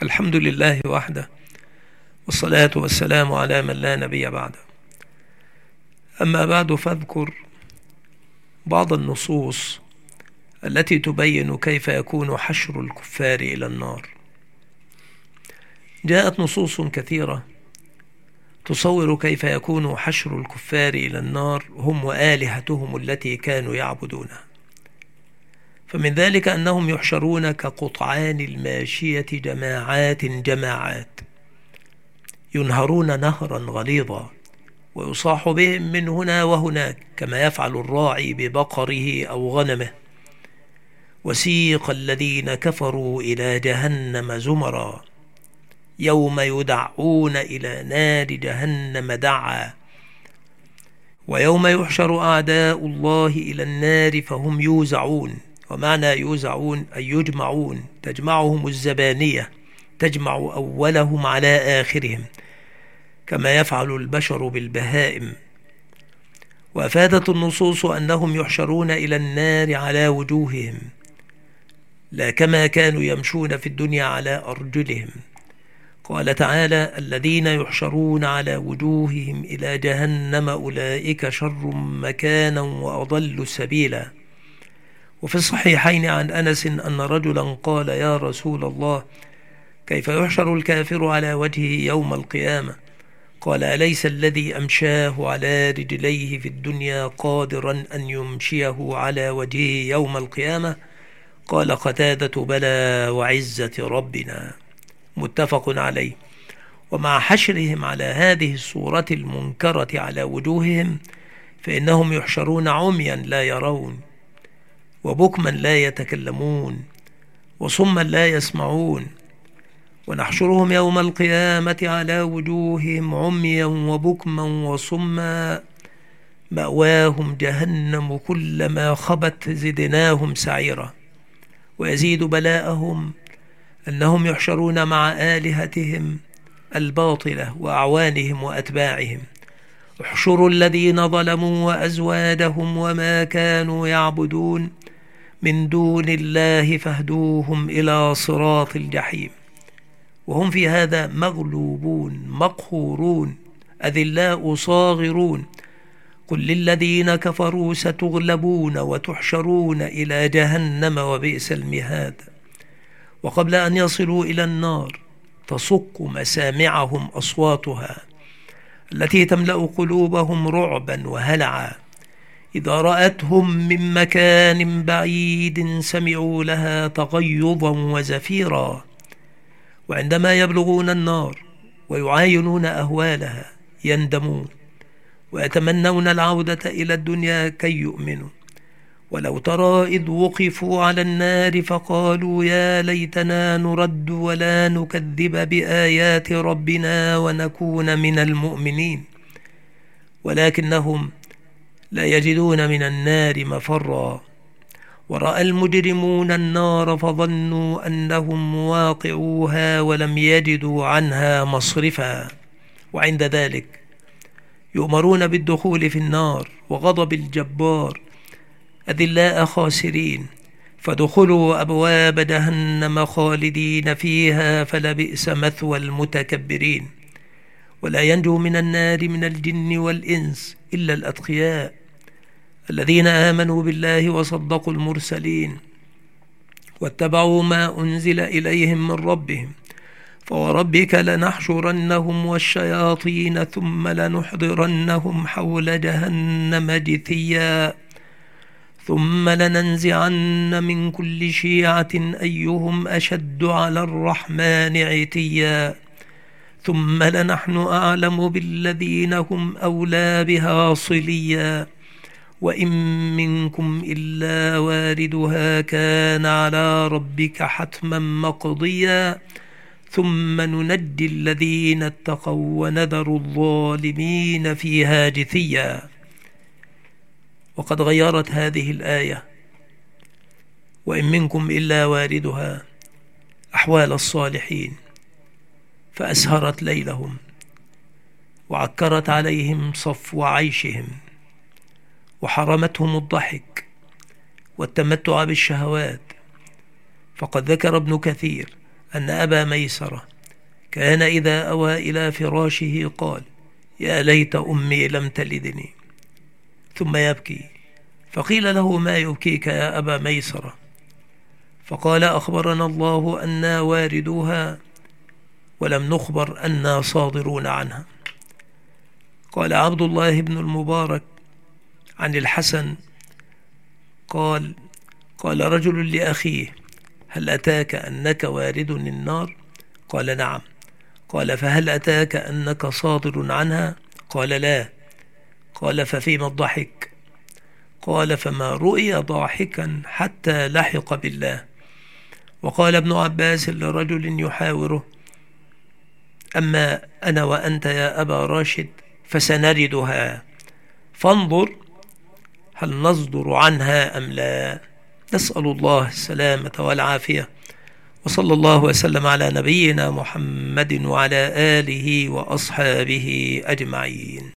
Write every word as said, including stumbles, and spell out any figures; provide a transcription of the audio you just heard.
الحمد لله وحده، والصلاة والسلام على من لا نبي بعده. أما بعد، فاذكر بعض النصوص التي تبين كيف يكون حشر الكفار إلى النار. جاءت نصوص كثيرة تصور كيف يكون حشر الكفار إلى النار هم وآلهتهم التي كانوا يعبدونها. فمن ذلك أنهم يحشرون كقطعان الماشية جماعات جماعات، ينهرون نهرا غليظا ويصاح بهم من هنا وهناك كما يفعل الراعي ببقره أو غنمه. وسيق الذين كفروا إلى جهنم زمرا يوم يدعون إلى نار جهنم دعا ويوم يحشر أعداء الله إلى النار فهم يوزعون. ومعنى يوزعون أي يجمعون، تجمعهم الزبانية، تجمع أولهم على آخرهم كما يفعل البشر بالبهائم. وأفادت النصوص أنهم يحشرون إلى النار على وجوههم، لا كما كانوا يمشون في الدنيا على أرجلهم. قال تعالى: الذين يحشرون على وجوههم إلى جهنم أولئك شر مكانا وأضل سبيلا. وفي الصحيحين عن أنس أن رجلا قال: يا رسول الله، كيف يحشر الكافر على وجهه يوم القيامة؟ قال: أليس الذي أمشاه على رجليه في الدنيا قادرا أن يمشيه على وجهه يوم القيامة؟ قال قتادة: بلى وعزة ربنا. متفق عليه. ومع حشرهم على هذه الصورة المنكرة على وجوههم، فإنهم يحشرون عميا لا يرون، وبكما لا يتكلمون، وصما لا يسمعون. ونحشرهم يوم القيامة على وجوههم عميا وبكما وصما مأواهم جهنم كلما خبت زدناهم سعيرا. ويزيد بلاءهم أنهم يحشرون مع آلهتهم الباطلة وأعوانهم وأتباعهم. احشروا الذين ظلموا وأزوادهم وما كانوا يعبدون من دون الله فاهدوهم إلى صراط الجحيم. وهم في هذا مغلوبون مقهورون أذلاء صاغرون. قل للذين كفروا ستغلبون وتحشرون إلى جهنم وبئس المهاد. وقبل أن يصلوا إلى النار تصك مسامعهم أصواتها التي تملأ قلوبهم رعبا وهلعا. إذا رأتهم من مكان بعيد سمعوا لها تغيظا وزفيرا. وعندما يبلغون النار ويعاينون أهوالها يندمون ويتمنون العودة إلى الدنيا كي يؤمنوا. ولو ترى إذ وقفوا على النار فقالوا: يا ليتنا نرد ولا نكذب بآيات ربنا ونكون من المؤمنين. ولكنهم لا يجدون من النار مفرا. ورأى المجرمون النار فظنوا أنهم مواقعوها ولم يجدوا عنها مصرفا. وعند ذلك يؤمرون بالدخول في النار وغضب الجبار أذلاء خاسرين، فدخلوا أبواب جهنم خالدين فيها فلبئس مثوى المتكبرين. ولا ينجو من النار من الجن والإنس إلا الأتقياء الذين آمنوا بالله وصدقوا المرسلين واتبعوا ما أنزل إليهم من ربهم. فوربك لنحشرنهم والشياطين ثم لنحضرنهم حول جهنم جثيا ثم لننزعن من كل شيعة أيهم أشد على الرحمن عتيا ثم لنحن أعلم بالذين هم أولى بها صليا وإن منكم إلا واردها كان على ربك حتما مقضيا ثم ننجي الذين اتقوا ونذر الظالمين فيها جثيا. وقد غيرت هذه الآية وإن منكم إلا واردها أحوال الصالحين، فأسهرت ليلهم وعكرت عليهم صفو عيشهم وحرمتهم الضحك والتمتع بالشهوات. فقد ذكر ابن كثير أن أبا ميسرة كان إذا أوى إلى فراشه قال: يا ليت أمي لم تلدني، ثم يبكي. فقيل له: ما يبكيك يا أبا ميسرة؟ فقال: أخبرنا الله أنا واردوها ولم نخبر أنا صادرون عنها. قال عبد الله بن المبارك عن الحسن قال: قال رجل لأخيه: هل أتاك أنك وارد النار؟ قال: نعم. قال: فهل أتاك أنك صادر عنها؟ قال: لا. قال: ففيما الضحك؟ قال: فما رؤي ضاحكا حتى لحق بالله. وقال ابن عباس لرجل يحاوره: أما أنا وأنت يا أبا راشد فسنردها، فانظر هل نصدر عنها أم لا. نسأل الله السلامة والعافية، وصلى الله وسلم على نبينا محمد وعلى آله وأصحابه أجمعين.